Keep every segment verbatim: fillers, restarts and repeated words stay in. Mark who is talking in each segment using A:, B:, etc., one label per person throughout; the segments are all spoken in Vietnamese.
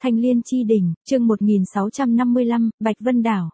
A: Thanh Liên Chi Đỉnh, chương một nghìn sáu trăm năm mươi lăm, Bạch Vân Đảo.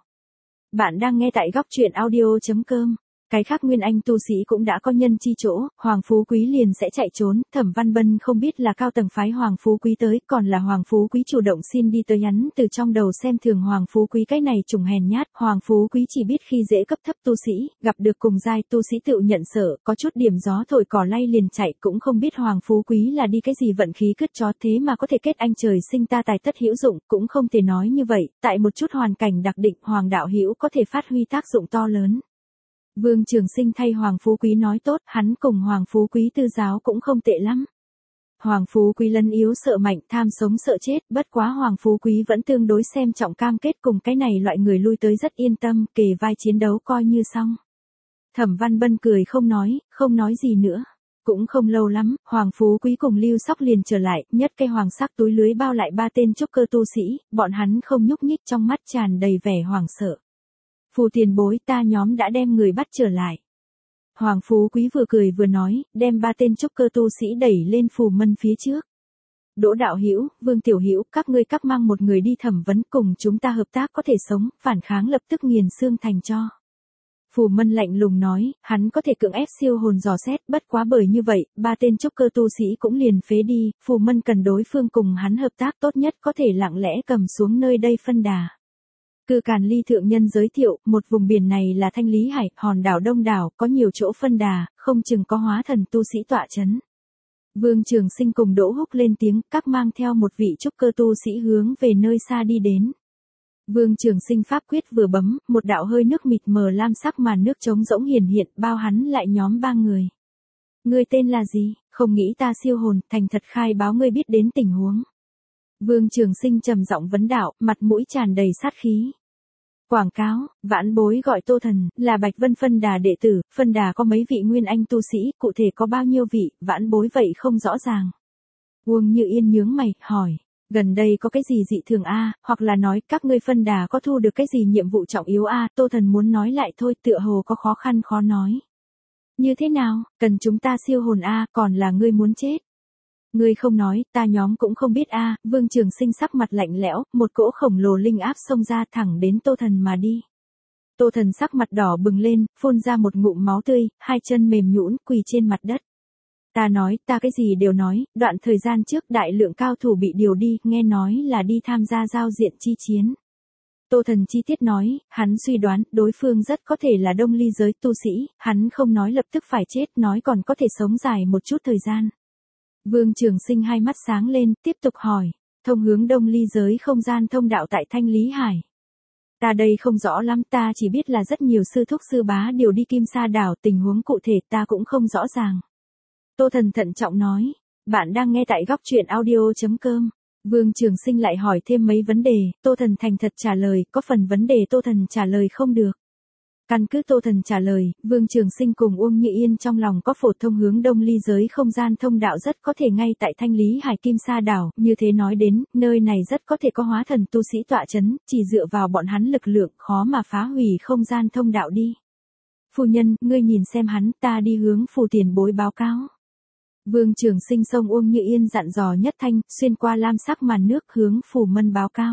A: Bạn đang nghe tại góc truyện audio.com. Cái khác nguyên anh tu sĩ cũng đã có nhân chi chỗ, Hoàng Phú Quý liền sẽ chạy trốn, Thẩm Văn Bân không biết là cao tầng phái Hoàng Phú Quý tới, còn là Hoàng Phú Quý chủ động xin đi tới hắn từ trong đầu xem thường Hoàng Phú Quý cái này trùng hèn nhát, Hoàng Phú Quý chỉ biết khi dễ cấp thấp tu sĩ, gặp được cùng giai tu sĩ tự nhận sợ, có chút điểm gió thổi cỏ lay liền chạy, cũng không biết Hoàng Phú Quý là đi cái gì vận khí cứt chó thế mà có thể kết anh trời sinh ta tài tất hữu dụng, cũng không thể nói như vậy, tại một chút hoàn cảnh đặc định, Hoàng đạo hữu có thể phát huy tác dụng to lớn. Vương Trường Sinh thay Hoàng Phú Quý nói tốt, hắn cùng Hoàng Phú Quý tư giáo cũng không tệ lắm. Hoàng Phú Quý lấn yếu sợ mạnh, tham sống sợ chết, bất quá Hoàng Phú Quý vẫn tương đối xem trọng cam kết cùng cái này loại người lui tới rất yên tâm, kề vai chiến đấu coi như xong. Thẩm Văn Bân cười không nói, không nói gì nữa. Cũng không lâu lắm, Hoàng Phú Quý cùng Lưu Sóc liền trở lại, nhất cây hoàng sắc túi lưới bao lại ba tên trúc cơ tu sĩ, bọn hắn không nhúc nhích trong mắt tràn đầy vẻ hoảng sợ. Phù tiền bối ta nhóm đã đem người bắt trở lại. Hoàng Phú Quý vừa cười vừa nói, đem ba tên trúc cơ tu sĩ đẩy lên phù mân phía trước. Đỗ đạo hữu, Vương tiểu hữu, các ngươi các mang một người đi thẩm vấn cùng chúng ta hợp tác có thể sống, phản kháng lập tức nghiền xương thành cho. Phù Mân lạnh lùng nói, hắn có thể cưỡng ép siêu hồn dò xét, bất quá bởi như vậy, ba tên trúc cơ tu sĩ cũng liền phế đi, Phù Mân cần đối phương cùng hắn hợp tác tốt nhất có thể lặng lẽ cầm xuống nơi đây phân đà. Cư Càn Ly thượng nhân giới thiệu, một vùng biển này là Thanh Lý Hải, hòn đảo đông đảo, có nhiều chỗ phân đà, không chừng có hóa thần tu sĩ tọa chấn. Vương Trường Sinh cùng Đỗ Húc lên tiếng, các mang theo một vị trúc cơ tu sĩ hướng về nơi xa đi đến. Vương Trường Sinh pháp quyết vừa bấm, một đạo hơi nước mịt mờ lam sắc màn nước trống rỗng hiển hiện, bao hắn lại nhóm ba người. Ngươi tên là gì? Không nghĩ ta siêu hồn, thành thật khai báo ngươi biết đến tình huống. Vương Trường Sinh trầm giọng vấn đạo, mặt mũi tràn đầy sát khí. Quảng cáo, vãn bối gọi Tô Thần, là Bạch Vân phân đà đệ tử, phân đà có mấy vị nguyên anh tu sĩ, cụ thể có bao nhiêu vị, vãn bối vậy không rõ ràng. Uông Như Yên nhướng mày, hỏi, gần đây có cái gì dị thường a, hoặc là nói các ngươi phân đà có thu được cái gì nhiệm vụ trọng yếu a, Tô Thần muốn nói lại thôi, tựa hồ có khó khăn khó nói. Như thế nào, cần chúng ta siêu hồn a, còn là ngươi muốn chết? Ngươi không nói, ta nhóm cũng không biết a. Vương Trường Sinh sắc mặt lạnh lẽo, một cỗ khổng lồ linh áp xông ra thẳng đến Tô Thần mà đi. Tô Thần sắc mặt đỏ bừng lên, phun ra một ngụm máu tươi, hai chân mềm nhũn quỳ trên mặt đất. Ta nói, ta cái gì đều nói, đoạn thời gian trước đại lượng cao thủ bị điều đi, nghe nói là đi tham gia giao diện chi chiến. Tô Thần chi tiết nói, hắn suy đoán, đối phương rất có thể là đông ly giới tu sĩ, hắn không nói lập tức phải chết, nói còn có thể sống dài một chút thời gian. Vương Trường Sinh hai mắt sáng lên, tiếp tục hỏi, thông hướng đông ly giới không gian thông đạo tại Thanh Lý Hải. Ta đây không rõ lắm, ta chỉ biết là rất nhiều sư thúc sư bá đều đi Kim Sa đảo, tình huống cụ thể ta cũng không rõ ràng. Tô Thần thận trọng nói, bạn đang nghe tại góc truyện audio.com. Vương Trường Sinh lại hỏi thêm mấy vấn đề, Tô Thần thành thật trả lời, có phần vấn đề Tô Thần trả lời không được. Căn cứ Tô Thần trả lời, Vương Trường Sinh cùng Uông Như Yên trong lòng có phổ thông hướng đông ly giới không gian thông đạo rất có thể ngay tại Thanh Lý Hải Kim Sa đảo, như thế nói đến, nơi này rất có thể có hóa thần tu sĩ tọa chấn, chỉ dựa vào bọn hắn lực lượng khó mà phá hủy không gian thông đạo đi. Phu nhân, ngươi nhìn xem hắn, ta đi hướng Phù tiền bối báo cáo. Vương Trường Sinh xông Uông Như Yên dặn dò nhất thanh, xuyên qua lam sắc màn nước hướng Phù Mân báo cáo.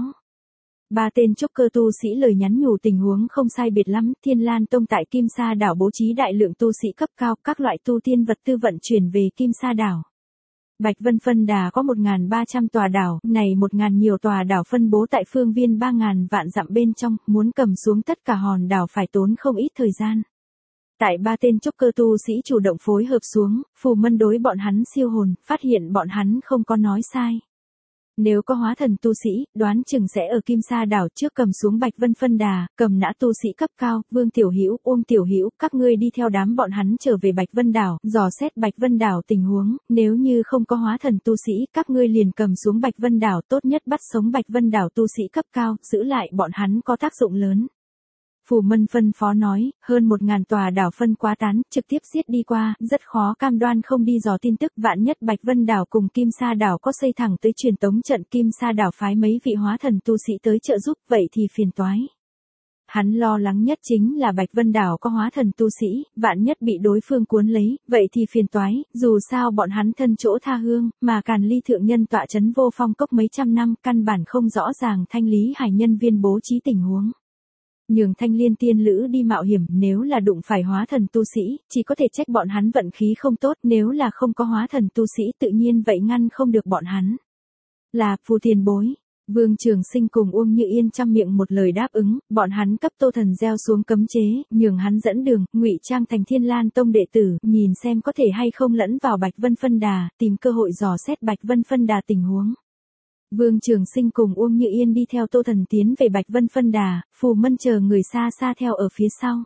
A: Ba tên trúc cơ tu sĩ lời nhắn nhủ tình huống không sai biệt lắm, Thiên Lan Tông tại Kim Sa đảo bố trí đại lượng tu sĩ cấp cao, các loại tu tiên vật tư vận chuyển về Kim Sa đảo. Bạch Vân phân đà có một nghìn ba trăm tòa đảo, này một nghìn nhiều tòa đảo phân bố tại phương viên ba nghìn vạn dặm bên trong, muốn cầm xuống tất cả hòn đảo phải tốn không ít thời gian. Tại ba tên trúc cơ tu sĩ chủ động phối hợp xuống, Phù Mân đối bọn hắn siêu hồn, phát hiện bọn hắn không có nói sai. Nếu có hóa thần tu sĩ, đoán chừng sẽ ở Kim Sa đảo trước cầm xuống Bạch Vân phân đà, cầm nã tu sĩ cấp cao, Vương Tiểu Hữu, Uông Tiểu Hữu, các ngươi đi theo đám bọn hắn trở về Bạch Vân đảo, dò xét Bạch Vân đảo tình huống, nếu như không có hóa thần tu sĩ, các ngươi liền cầm xuống Bạch Vân đảo, tốt nhất bắt sống Bạch Vân đảo tu sĩ cấp cao, giữ lại bọn hắn có tác dụng lớn. Phù Mân phân phó nói, hơn một ngàn tòa đảo phân quá tán, trực tiếp giết đi qua, rất khó cam đoan không đi dò tin tức, vạn nhất Bạch Vân đảo cùng Kim Sa đảo có xây thẳng tới truyền tống trận, Kim Sa đảo phái mấy vị hóa thần tu sĩ tới trợ giúp, vậy thì phiền toái. Hắn lo lắng nhất chính là Bạch Vân Đảo có hóa thần tu sĩ, vạn nhất bị đối phương cuốn lấy, vậy thì phiền toái, dù sao bọn hắn thân chỗ tha hương, mà Càn Ly thượng nhân tọa chấn Vô Phong cốc mấy trăm năm, căn bản không rõ ràng Thanh Lý Hải nhân viên bố trí tình huống. Nhường Thanh Liên tiên lữ đi mạo hiểm, nếu là đụng phải hóa thần tu sĩ, chỉ có thể trách bọn hắn vận khí không tốt, nếu là không có hóa thần tu sĩ tự nhiên vậy ngăn không được bọn hắn. Là, phù tiền bối. Vương Trường Sinh cùng Uông Như Yên trăm miệng một lời đáp ứng, bọn hắn cấp Tô Thần gieo xuống cấm chế, nhường hắn dẫn đường, ngụy trang thành Thiên Lan Tông đệ tử, nhìn xem có thể hay không lẫn vào Bạch Vân Phân Đà, tìm cơ hội dò xét Bạch Vân Phân Đà tình huống. Vương Trường Sinh cùng Uông Như Yên đi theo Tô Thần tiến về Bạch Vân Phân Đà, Phù Mân chờ người xa xa theo ở phía sau.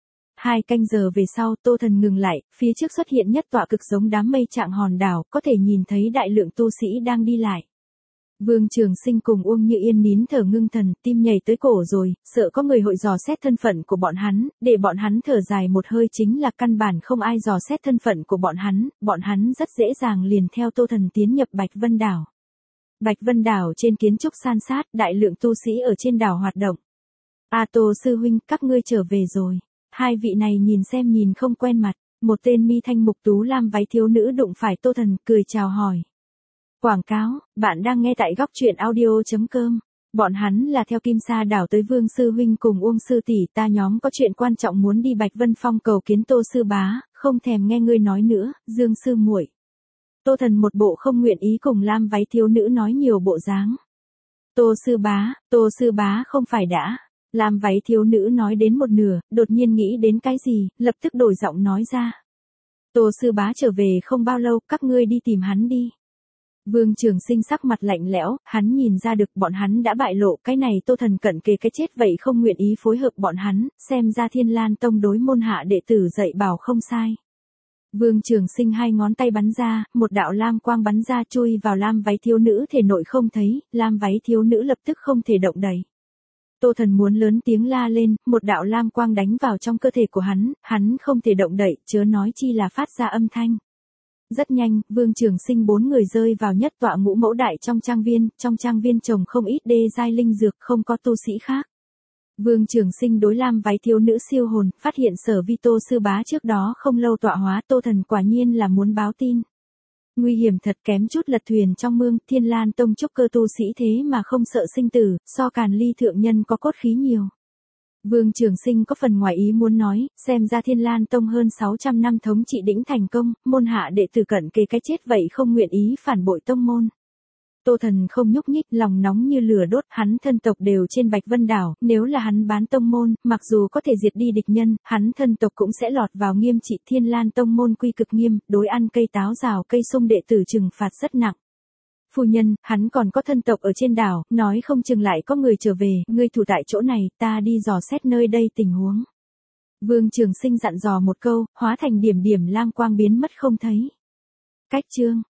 A: Hai canh giờ về sau, Tô Thần ngừng lại, phía trước xuất hiện nhất tọa cực giống đám mây trạng hòn đảo, có thể nhìn thấy đại lượng tu sĩ đang đi lại. Vương Trường Sinh cùng Uông Như Yên nín thở ngưng thần, tim nhảy tới cổ rồi, sợ có người hội dò xét thân phận của bọn hắn, để bọn hắn thở dài một hơi chính là căn bản không ai dò xét thân phận của bọn hắn, bọn hắn rất dễ dàng liền theo Tô Thần tiến nhập Bạch Vân Đảo. Bạch Vân Đảo trên kiến trúc san sát, đại lượng tu sĩ ở trên đảo hoạt động. A Tô sư huynh, các ngươi trở về rồi. Hai vị này nhìn xem nhìn không quen mặt, một tên mi thanh mục tú lam váy thiếu nữ đụng phải Tô Thần, cười chào hỏi. Quảng cáo, bạn đang nghe tại góc truyện audio chấm com. Bọn hắn là theo Kim Sa đảo tới Vương sư huynh cùng Uông sư tỷ, ta nhóm có chuyện quan trọng muốn đi Bạch Vân Phong cầu kiến Tô sư bá, không thèm nghe ngươi nói nữa, Dương sư muội. Tô Thần một bộ không nguyện ý cùng lam váy thiếu nữ nói nhiều bộ dáng. Tô sư bá, Tô sư bá không phải đã. Lam váy thiếu nữ nói đến một nửa, đột nhiên nghĩ đến cái gì, lập tức đổi giọng nói ra. Tô sư bá trở về không bao lâu, các ngươi đi tìm hắn đi. Vương Trường Sinh sắc mặt lạnh lẽo, hắn nhìn ra được bọn hắn đã bại lộ, cái này Tô Thần cận kề cái chết vậy không nguyện ý phối hợp bọn hắn, xem ra Thiên Lan Tông đối môn hạ đệ tử dạy bảo không sai. Vương Trường Sinh hai ngón tay bắn ra, một đạo lam quang bắn ra chui vào lam váy thiếu nữ thể nội không thấy, lam váy thiếu nữ lập tức không thể động đậy. Tô Thần muốn lớn tiếng la lên, một đạo lam quang đánh vào trong cơ thể của hắn, hắn không thể động đậy, chớ nói chi là phát ra âm thanh. Rất nhanh, Vương Trường Sinh bốn người rơi vào nhất tọa ngũ mẫu đại trong trang viên, trong trang viên trồng không ít đê giai linh dược, không có tu sĩ khác. Vương Trường Sinh đối lam váy thiếu nữ siêu hồn, phát hiện Sở Vi Tô sư bá trước đó không lâu tọa hóa, Tô Thần quả nhiên là muốn báo tin. Nguy hiểm thật, kém chút lật thuyền trong mương, Thiên Lan Tông trúc cơ tu sĩ thế mà không sợ sinh tử, so Càn Ly thượng nhân có cốt khí nhiều. Vương Trường Sinh có phần ngoài ý muốn nói, xem ra Thiên Lan Tông hơn sáu trăm năm thống trị đỉnh thành công, môn hạ đệ tử cận kề cái chết vậy không nguyện ý phản bội tông môn. Tô Thần không nhúc nhích, lòng nóng như lửa đốt, hắn thân tộc đều trên Bạch Vân Đảo, nếu là hắn bán tông môn, mặc dù có thể diệt đi địch nhân, hắn thân tộc cũng sẽ lọt vào nghiêm trị. Thiên Lan Tông môn quy cực nghiêm, đối ăn cây táo rào cây sung đệ tử trừng phạt rất nặng. Phu nhân, hắn còn có thân tộc ở trên đảo, nói không chừng lại có người trở về, ngươi thủ tại chỗ này, ta đi dò xét nơi đây tình huống. Vương Trường Sinh dặn dò một câu, hóa thành điểm điểm lang quang biến mất không thấy. Cách chương